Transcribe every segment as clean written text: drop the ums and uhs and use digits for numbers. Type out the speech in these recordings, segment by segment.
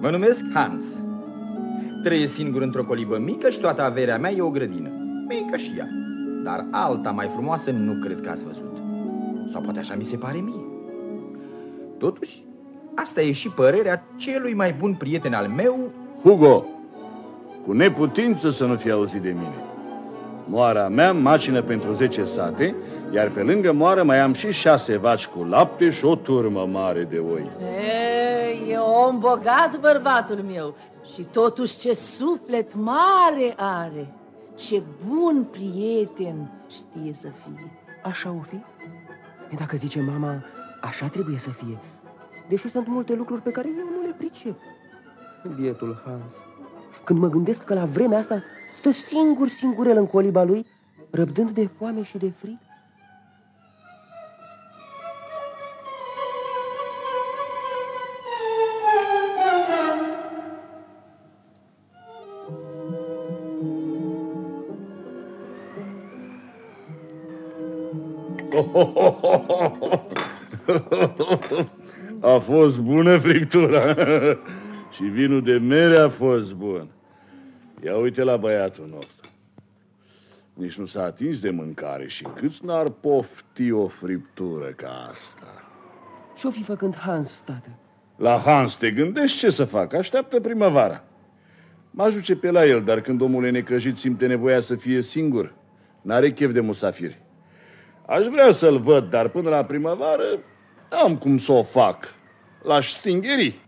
Mă numesc Hans. Trăiesc singur într-o colibă mică și toată averea mea e o grădină. Mică și ea. Dar alta mai frumoasă nu cred că ați văzut. Sau poate așa mi se pare mie. Totuși, asta e și părerea celui mai bun prieten al meu, Hugo, cu neputință să nu fie auzit de mine. Moara mea macină pentru 10 sate, iar pe lângă moară mai am și 6 vaci cu lapte și o turmă mare de oi. E om bogat, bărbatul meu, și totuși ce suflet mare are. Ce bun prieten știe să fie. Așa o fi? Dacă zice mama, așa trebuie să fie. Deși sunt multe lucruri pe care eu nu le pricep. Bietul Hans. Când mă gândesc că la vremea asta stă singurel în coliba lui, răbdând de foame și de frig. A fost bună friptura. Și vinul de mere a fost bun. Ia uite la băiatul nostru. Nici nu s-a atins de mâncare și câți n-ar pofti o friptură ca asta. Ce-o fi făcând Hans, tată? La Hans te gândești ce să fac? Așteaptă primăvara. Mă ajuce pe la el, dar când omul e necăjit simte nevoia să fie singur. N-are chef de musafiri. Aș vrea să-l văd, dar până la primăvară am cum să o fac. L-aș stingheri.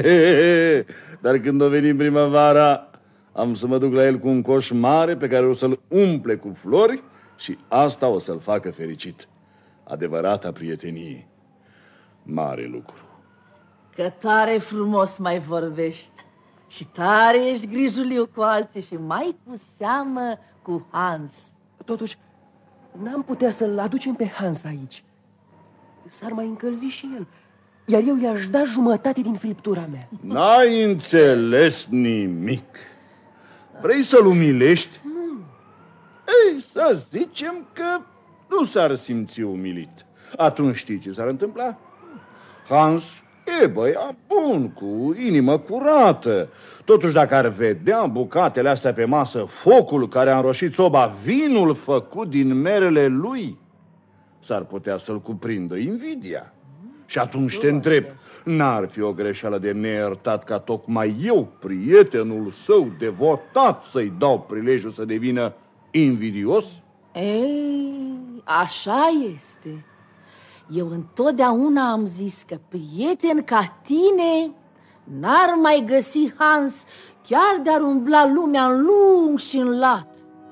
Dar când o veni primăvara, am să mă duc la el cu un coș mare pe care o să-l umple cu flori și asta o să-l facă fericit. Adevărata prietenie. Mare lucru. Că tare frumos mai vorbești și tare ești grijuliu cu alții și mai cu seamă cu Hans. Totuși, n-am putea să-l aducem pe Hans aici. S-ar mai încălzi și el, iar eu i-aș da jumătate din friptura mea. N-ai înțeles nimic. Vrei să-l umilești? Nu. Ei, să zicem că nu s-ar simți umilit. Atunci știi ce s-ar întâmpla? Hans e băiat bun, cu inimă curată. Totuși, dacă ar vedea bucatele astea pe masă, focul care a înroșit soba, vinul făcut din merele lui, s-ar putea să-l cuprindă invidia. Și atunci te întreb, n-ar fi o greșeală de neiertat ca tocmai eu, prietenul său devotat, să-i dau prilejul să devină invidios? Ei, așa este. Eu întotdeauna am zis că prieten ca tine n-ar mai găsi Hans, chiar de-ar umbla lumea în lung și în lat.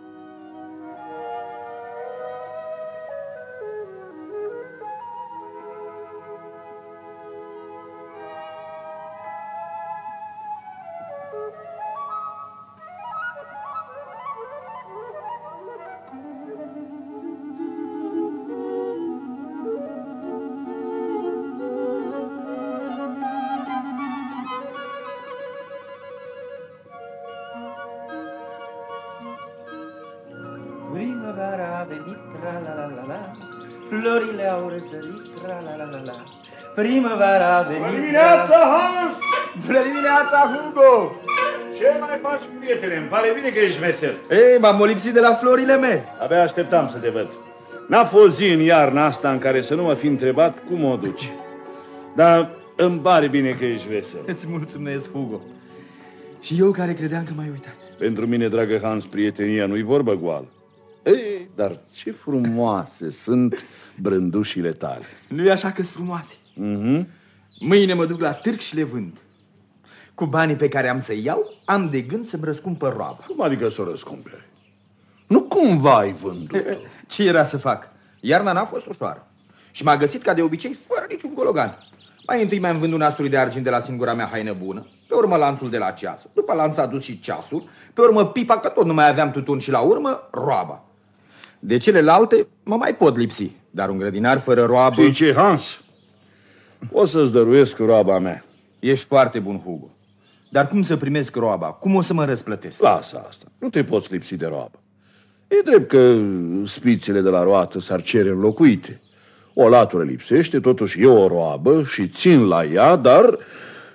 Primăvara a venit, tra-la-la-la-la, florile au răsărit, tra-la-la-la-la. Primăvara a venit... Bună dimineața, Hans! Bună dimineața, Hugo! Ce mai faci, prietene? Îmi pare bine că ești vesel. Ei, m-am lipsit de la florile mele. Abia așteptam să te văd. N-a fost zi în iarna asta în care să nu mă fi întrebat cum o duci. Dar îmi pare bine că ești vesel. Îți mulțumesc, Hugo. Și eu care credeam că m-ai uitat. Pentru mine, dragă Hans, prietenia nu-i vorbă goală. Ei, dar ce frumoase sunt brândușile tale. Nu-i așa că-s frumoase? Mhm. Mâine mă duc la târg și le vând. Cu banii pe care am să iau, am de gând să-mi răscumpăr roaba. Cum adică să o răscumperi? Nu cumva ai vândut? Ce era să fac? Iarna n-a fost ușoară. Și m-a găsit ca de obicei, fără niciun gologan. Mai întâi mi-am vândut nasturi de argint de la singura mea haină bună, pe urmă lanțul de la ceasul, după lanț a dus și ceasul, pe urmă pipa, că tot nu mai aveam tutun, și la urmă roaba. De celelalte mă mai pot lipsi, dar un grădinar fără roabă... Știi ce, Hans? O să-ți dăruiesc roaba mea. Ești foarte bun, Hugo. Dar cum să primesc roaba? Cum o să mă răsplătesc? Lasă asta. Nu te poți lipsi de roabă. E drept că spițele de la roată s-ar cere înlocuite. O latură lipsește, totuși e o roabă și țin la ea, dar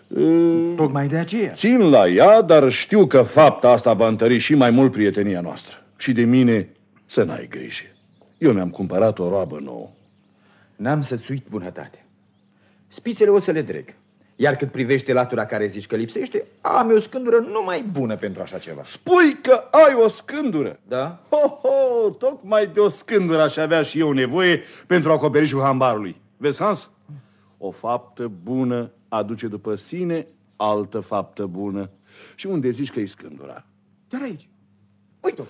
Tocmai de aceea. Țin la ea, dar știu că fapta asta va întări și mai mult prietenia noastră. Și de mine să n-ai grijă. Eu mi-am cumpărat o roabă nouă. N-am să-ți uit bunătate. Spițele o să le dreg. Iar cât privește latura care zici că lipsește, am eu o scândură numai bună pentru așa ceva. Spui că ai o scândură? Da? Ho, tocmai de o scândură aș avea și eu nevoie pentru acoperișul hambarului. Vezi, Hans? O faptă bună aduce după sine altă faptă bună. Și unde zici că e scândura? Chiar aici. Uite-o.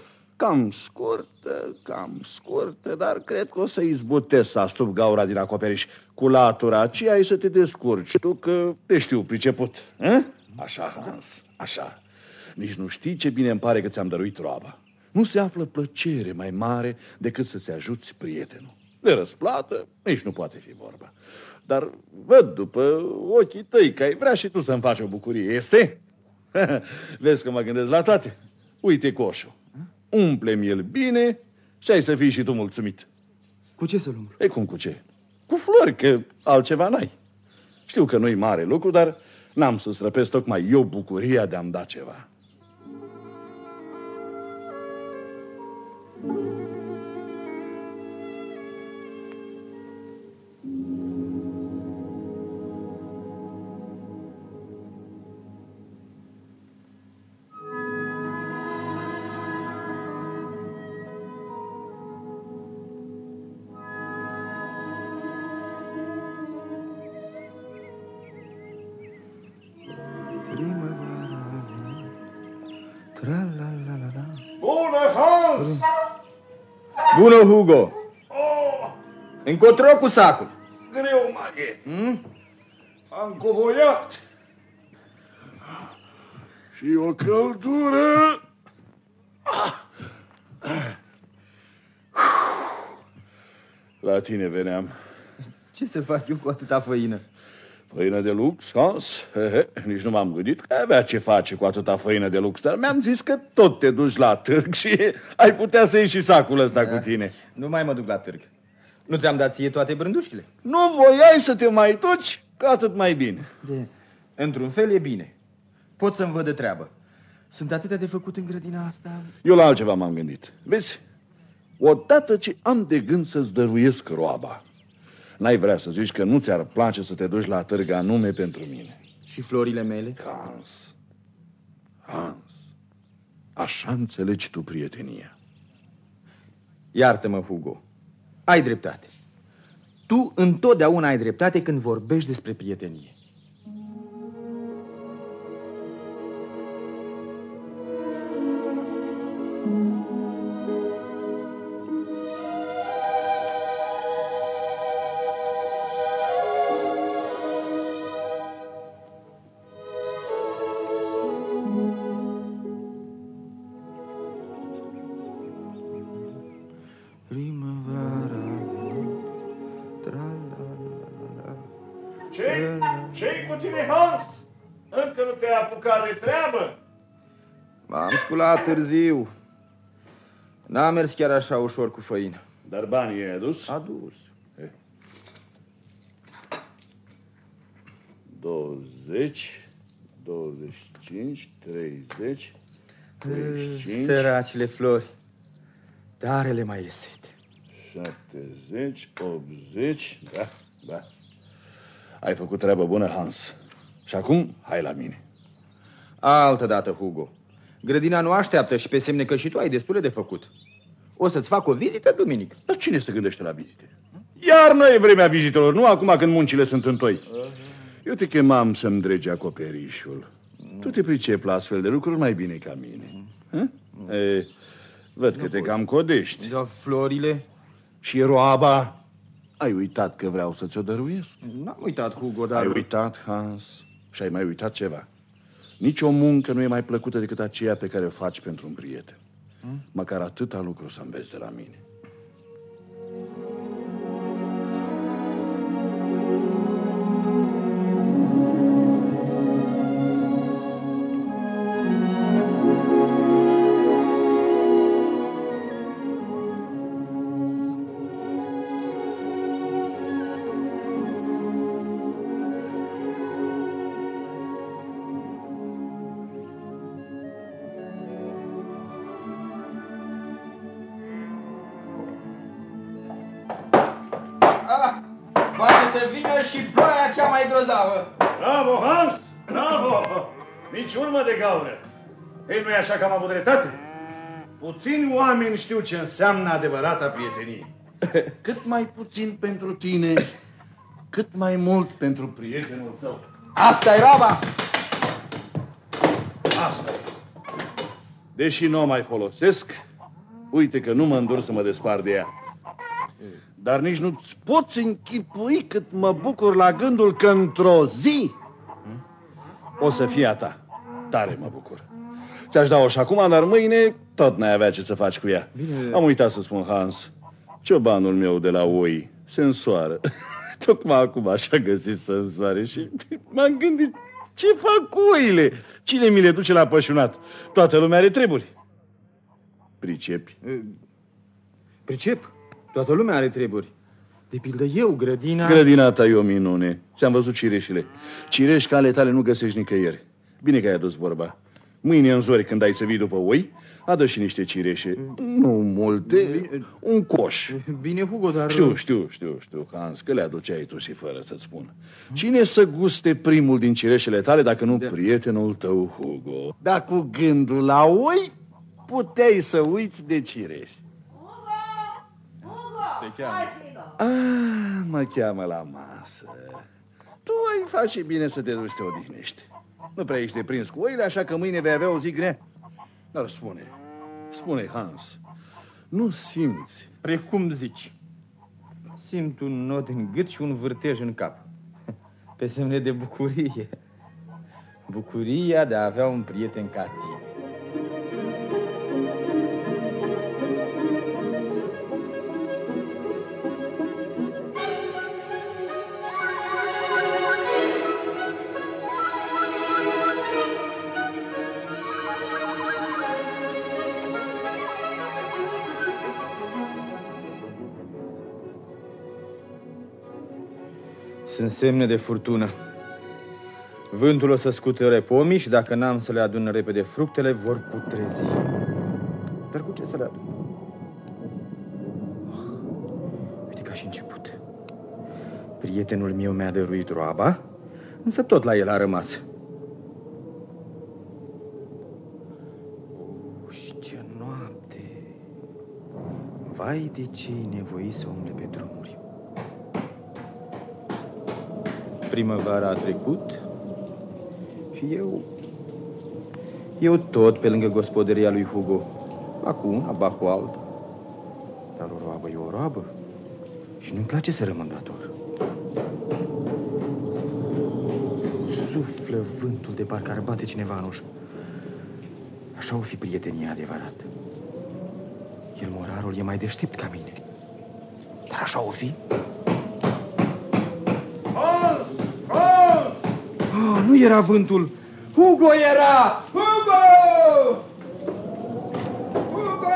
Cam scurtă, dar cred că o să izbutesc să astup gaura din acoperiș. Cu latura aceea ai să te descurci tu, că te știu priceput. Așa, Hans, așa. Nici nu știi ce bine îmi pare că ți-am dăruit roaba. Nu se află plăcere mai mare decât să-ți ajuți prietenul. De răsplată nici nu poate fi vorba. Dar văd după ochii tăi că ai vrea și tu să-mi faci o bucurie, este? Vezi că mă gândesc la toate. Uite coșul. Umple-mi el bine și ai să fii și tu mulțumit. Cu ce să-l umplu? E cum cu ce? Cu flori, că altceva n-ai. Știu că nu-i mare lucru, dar n-am să-ți răpesc tocmai eu bucuria de a-mi da ceva. Bună, Hans! Bună, Hugo! Încotro cu sacul. Greu mai e. Am covoiat. Și o căldură. La tine veneam. Ce să fac eu cu atâta făină? Făină de lux, Hans? Nici nu m-am gândit că avea ce face cu atâta făină de lux, dar mi-am zis că tot te duci la târg și ai putea să iei și sacul ăsta cu tine. Nu mai mă duc la târg. Nu ți-am dat ție toate brândușile? Nu voiai să te mai duci? Că atât mai bine. Într-un fel e bine. Pot să-mi văd de treabă. Sunt atâtea de făcut în grădina asta. Eu la altceva m-am gândit. Vezi, odată ce am de gând să-ți dăruiesc roaba, n-ai vrea să zici că nu ți-ar place să te duci la târg anume pentru mine. Și florile mele? Hans, așa înțelegi tu prietenia. Iartă-mă, Hugo. Ai dreptate. Tu întotdeauna ai dreptate când vorbești despre prietenie. Ce-i cu tine, Hans? Încă nu te-ai apucat de treabă? M-am sculat târziu. N-a mers chiar așa ușor cu făină. Dar banii i-ai adus? Adus. 20, 25, 30, 35... Săracile flori. Darele mai iese. 70, 80... Da. Ai făcut treabă bună, Hans. Și acum, hai la mine. Altă dată, Hugo. Grădina nu așteaptă și pe semne că și tu ai destule de făcut. O să-ți fac o vizită duminică. Dar cine se gândește la vizite? Iarna e vremea vizitelor, nu acum când muncile sunt întoi. Eu te chemam să-mi dregi acoperișul. Tu te pricepi la astfel de lucruri mai bine ca mine. Văd că te cam codești. Da, florile? Și roaba? Ai uitat că vreau să ți-o dăruiesc? N-am uitat, Hugo, dar... Ai uitat, Hans? Și ai mai uitat ceva. Nici o muncă nu e mai plăcută decât aceea pe care o faci pentru un prieten. Măcar atâta lucru să înveți de la mine. să vină și ploaia cea mai grozavă. Bravo, Hans! Bravo! Nici urmă de gaură. Ei, nu-i așa că am avut dreptate? Puțini oameni știu ce înseamnă adevărata prietenie. Cât mai puțin pentru tine, cât mai mult pentru prietenul tău. Asta e roaba! Asta e. Deși nu o mai folosesc, uite că nu mă îndur să mă despart de ea. Dar nici nu-ți poți închipui cât mă bucur la gândul că într-o zi o să fie a ta. Tare mă bucur. Ți-aș da-o și acum, dar mâine tot n-ai avea ce să faci cu ea. Bine. Am uitat să spun, Hans, ciobanul meu de la oi se însoară. Tocmai acum așa găsit să însoare și m-am gândit, ce fac cu oile? Cine mi le duce la pășunat? Toată lumea are treburi. Pricepi? Pricep. Toată lumea are treburi. De pildă eu, grădina... Grădina ta e o minune. Ți-am văzut cireșile. Cireși ca ale tale nu găsești nicăieri. Bine că ai adus vorba. Mâine în zori, când ai să vii după oi, adă și niște cireșe. Nu multe, un coș. Bine, Hugo, dar... Știu, Hans, că le aduceai tu și fără să-ți spun. Cine să guste primul din cireșele tale dacă nu prietenul tău, Hugo? Dar cu gândul la oi, puteai să uiți de cireși. Te cheamă. Mă cheamă la masă. Tu ai face bine să te duci să te odihnești. Nu prea ești deprins cu oile, așa că mâine vei avea o zi grea. Dar spune, Hans, nu simți? Precum zici. Simt un nod în gât și un vârtej în cap. Pe semne de bucurie. Bucuria de a avea un prieten ca tine. Sunt semne de furtună. Vântul o să scutere pomii și dacă n-am să le adun repede fructele, vor putrezi. Dar cu ce să le adun? Uite că și început. Prietenul meu mi-a dăruit roaba, însă tot la el a rămas. Și ce noapte! Vai de ce-i nevoit să umble pe drumuri. Primăvara a trecut și eu tot pe lângă gospodăria lui Hugo. Acum una, ba cu alta. Dar o roabă e o roabă și nu-mi place să rămân dator. Suflă vântul de parcă ar bate cineva în ușă. Așa o fi prietenia adevărată. El, morarul, e mai deștept ca mine. Dar așa o fi? Oh, nu era vântul. Hugo era! Hugo! Hugo!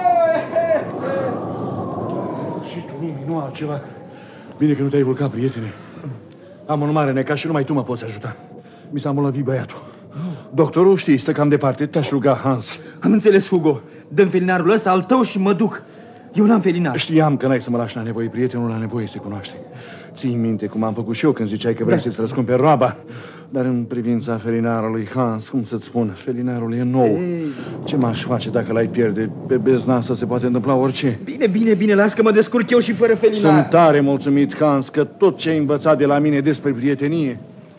Sfârșitul lumii, nu altceva. Bine că nu te-ai vulcat, prietene. Am un mare necaz și numai tu mă poți ajuta. Mi s-a îmbolnăvit băiatul. Doctorul, știi, stă cam departe. Te-aș ruga, Hans. Am înțeles, Hugo. Dă-mi felinarul ăsta al tău și mă duc. Eu n-am felinar. Știam că n-ai să mă lași la nevoie. Prietenul la nevoie se cunoaște. Ții minte cum am făcut și eu când ziceai că vrei să-ți răscumperi roaba. Dar în privința felinarului, Hans, cum să-ți spun, felinarul e nou. Ce m-aș face dacă l-ai pierde? Pe bezna asta se poate întâmpla orice. Bine, las că mă descurc eu și fără felinar. Sunt tare mulțumit, Hans, că tot ce ai învățat de la mine despre prietenie...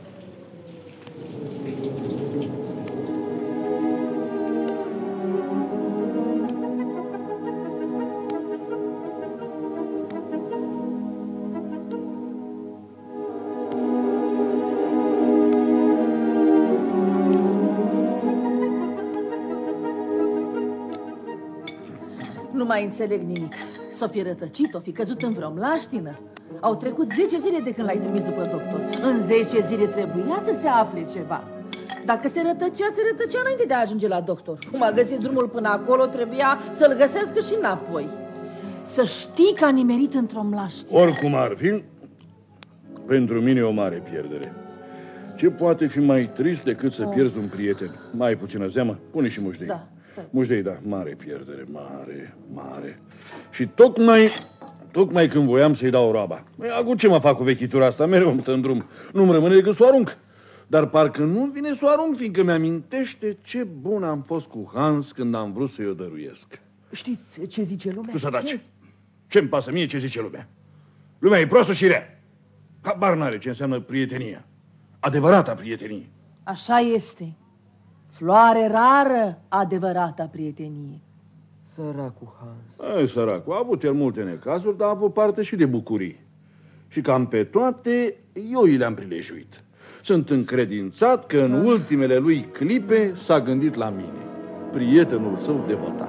Nu mai înțeleg nimic. S-o fi rătăcit, o fi căzut în vreo mlaștină. Au trecut 10 zile de când l-ai trimis după doctor. În 10 zile trebuia să se afle ceva. Dacă se rătăcea înainte de a ajunge la doctor. Cum a găsit drumul până acolo, trebuia să-l găsească și înapoi. Să știi că a nimerit într-o mlaștină. Oricum ar fi, pentru mine e o mare pierdere. Ce poate fi mai trist decât să pierzi un prieten? Mai puțină zeamă? Pune și mușdei. Da. Mușdei, da, mare pierdere, mare. Și Tocmai când voiam să-i dau roaba. Acum ce mă fac cu vechitura asta? Mereu îmi stă în drum. Nu-mi rămâne decât să o arunc. Dar parcă nu vine să o arunc, fiindcă mi-amintește ce bun am fost cu Hans când am vrut să-i o dăruiesc. Știți ce zice lumea? Tu să taci. Ce-mi pasă mie ce zice lumea? Lumea e proastă și rea. Habar n-are ce înseamnă prietenia. Adevărata prietenie. Așa este. Floare rară, adevărata prietenie. Săracul Hans. Ai, săracul, a avut el multe necazuri, dar a avut parte și de bucurii. Și cam pe toate, eu i le-am prilejuit. Sunt încredințat că în ultimele lui clipe s-a gândit la mine, prietenul său devotat.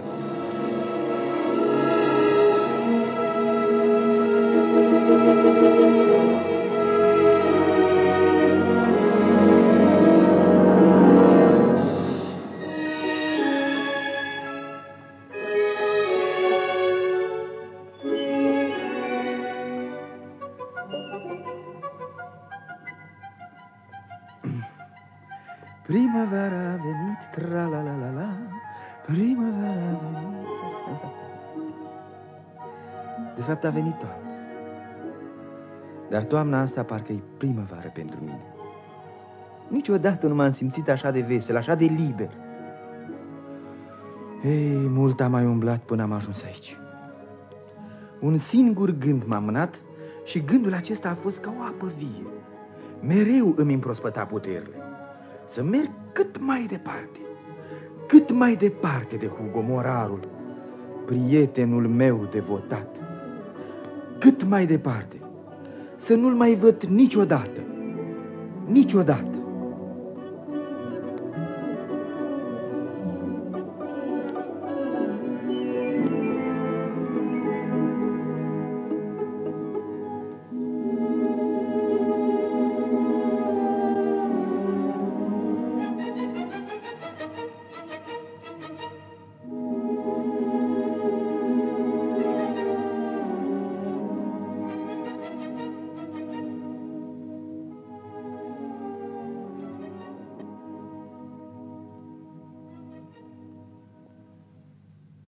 Primăvara a venit, tra-la-la-la-la, primăvara a venit. De fapt a venit toamna. Dar toamna asta parcă e primăvară pentru mine. Niciodată nu m-am simțit așa de vesel, așa de liber. Ei, mult am mai umblat până am ajuns aici. Un singur gând m-a mânat și gândul acesta a fost ca o apă vie. Mereu îmi împrospăta puterile. Să merg cât mai departe, cât mai departe de Hugo Morarul, prietenul meu devotat. Cât mai departe, să nu-l mai văd niciodată, niciodată.